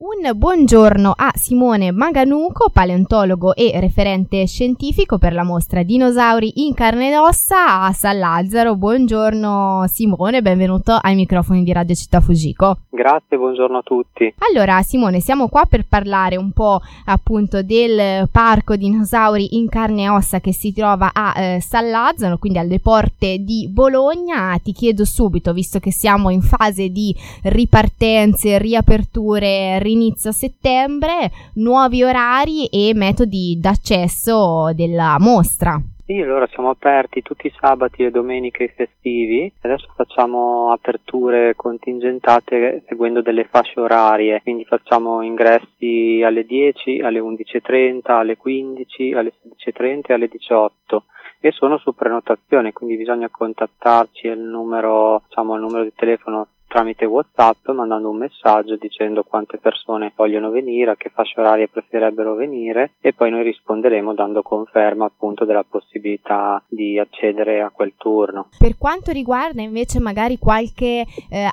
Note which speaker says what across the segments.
Speaker 1: Un buongiorno a Simone Maganuco, paleontologo e referente scientifico per la mostra Dinosauri in carne ed ossa a San Lazzaro. Buongiorno Simone, benvenuto ai microfoni di Radio Città Fujiko.
Speaker 2: Grazie, buongiorno a tutti.
Speaker 1: Allora Simone, siamo qua per parlare un po' appunto del parco dinosauri in carne e ossa che si trova a San Lazzaro, quindi alle porte di Bologna. Ti chiedo subito, visto che siamo in fase di ripartenze, riaperture, inizio a settembre, nuovi orari e metodi d'accesso della mostra.
Speaker 2: Sì, allora siamo aperti tutti i sabati, le domeniche e i festivi. Adesso facciamo aperture contingentate seguendo delle fasce orarie, quindi facciamo ingressi alle 10, alle 11.30, alle 15, alle 16.30 e alle 18. E sono su prenotazione, quindi bisogna contattarci al numero di telefono tramite WhatsApp, mandando un messaggio dicendo quante persone vogliono venire, a che fascia oraria preferirebbero venire, e poi noi risponderemo dando conferma appunto della possibilità di accedere a quel turno.
Speaker 1: Per quanto riguarda invece magari qualche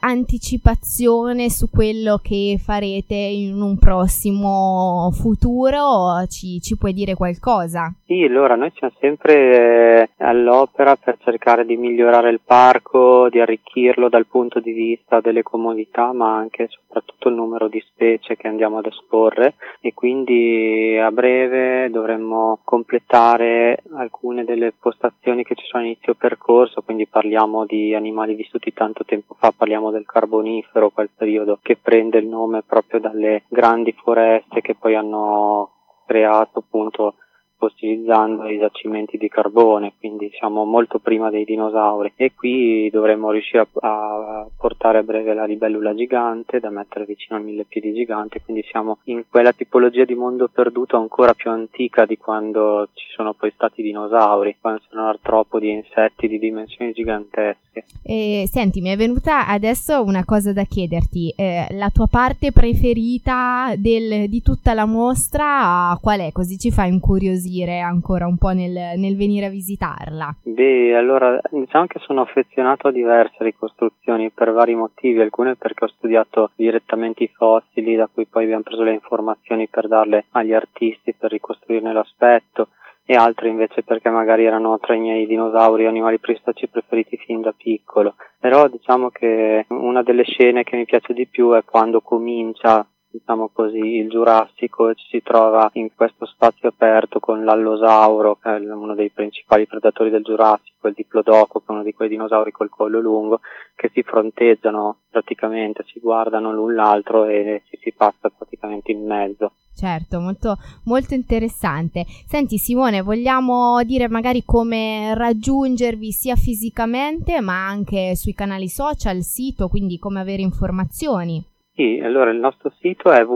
Speaker 1: anticipazione su quello che farete in un prossimo futuro, ci puoi dire qualcosa?
Speaker 2: Sì, allora noi siamo sempre all'opera per cercare di migliorare il parco, di arricchirlo dal punto di vista delle comodità, ma anche e soprattutto il numero di specie che andiamo ad esporre, e quindi a breve dovremmo completare alcune delle postazioni che ci sono a inizio percorso, quindi parliamo di animali vissuti tanto tempo fa, parliamo del Carbonifero, quel periodo che prende il nome proprio dalle grandi foreste che poi hanno creato appunto fossilizzando i giacimenti di carbone, quindi siamo molto prima dei dinosauri, e qui dovremmo riuscire a portare a breve la libellula gigante da mettere vicino al millepiedi gigante, quindi siamo in quella tipologia di mondo perduto ancora più antica di quando ci sono poi stati i dinosauri, quando sono artropodi e insetti di dimensioni gigantesche.
Speaker 1: Senti, mi è venuta adesso una cosa da chiederti, la tua parte preferita di tutta la mostra qual è? Così ci fa incuriosire ancora un po' nel venire a visitarla.
Speaker 2: Beh, allora diciamo che sono affezionato a diverse ricostruzioni per vari motivi, alcune perché ho studiato direttamente i fossili da cui poi abbiamo preso le informazioni per darle agli artisti per ricostruirne l'aspetto, e altre invece perché magari erano tra i miei dinosauri o animali preistorici preferiti fin da piccolo. Però diciamo che una delle scene che mi piace di più è quando comincia, diciamo così, il Giurassico, e ci si trova in questo spazio aperto con l'allosauro, che è uno dei principali predatori del Giurassico, il Diplodoco, che è uno di quei dinosauri col collo lungo, che si fronteggiano praticamente, si guardano l'un l'altro e ci si passa praticamente in mezzo.
Speaker 1: Certo, molto, molto interessante. Senti Simone, vogliamo dire magari come raggiungervi sia fisicamente ma anche sui canali social, sito, quindi come avere informazioni?
Speaker 2: Sì, allora il nostro sito è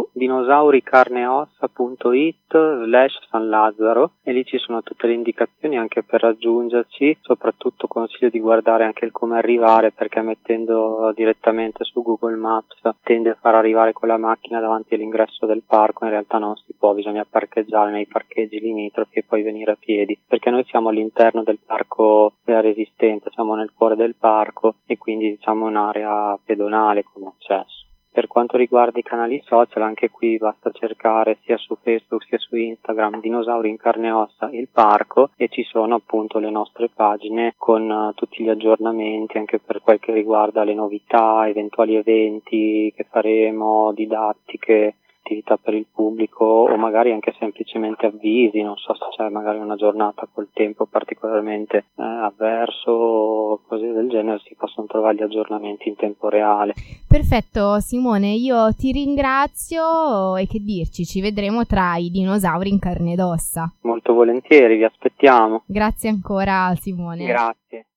Speaker 2: www.dinosauricarneossa.it/San Lazzaro, e lì ci sono tutte le indicazioni anche per raggiungerci. Soprattutto consiglio di guardare anche il come arrivare, perché mettendo direttamente su Google Maps tende a far arrivare con la macchina davanti all'ingresso del parco. In realtà non si può, bisogna parcheggiare nei parcheggi limitrofi e poi venire a piedi, perché noi siamo all'interno del parco della Resistenza, siamo nel cuore del parco e quindi diciamo un'area pedonale come accesso. Per quanto riguarda i canali social, anche qui basta cercare sia su Facebook sia su Instagram Dinosauri in carne e ossa il parco, e ci sono appunto le nostre pagine con tutti gli aggiornamenti anche per quel che riguarda le novità, eventuali eventi che faremo, didattiche, attività per il pubblico, o magari anche semplicemente avvisi. Non so se c'è magari una giornata col tempo particolarmente avverso o cose del genere, si possono trovare gli aggiornamenti in tempo reale.
Speaker 1: Perfetto Simone, io ti ringrazio, e che dirci, ci vedremo tra i dinosauri in carne ed ossa.
Speaker 2: Molto volentieri, vi aspettiamo.
Speaker 1: Grazie ancora Simone.
Speaker 2: Grazie.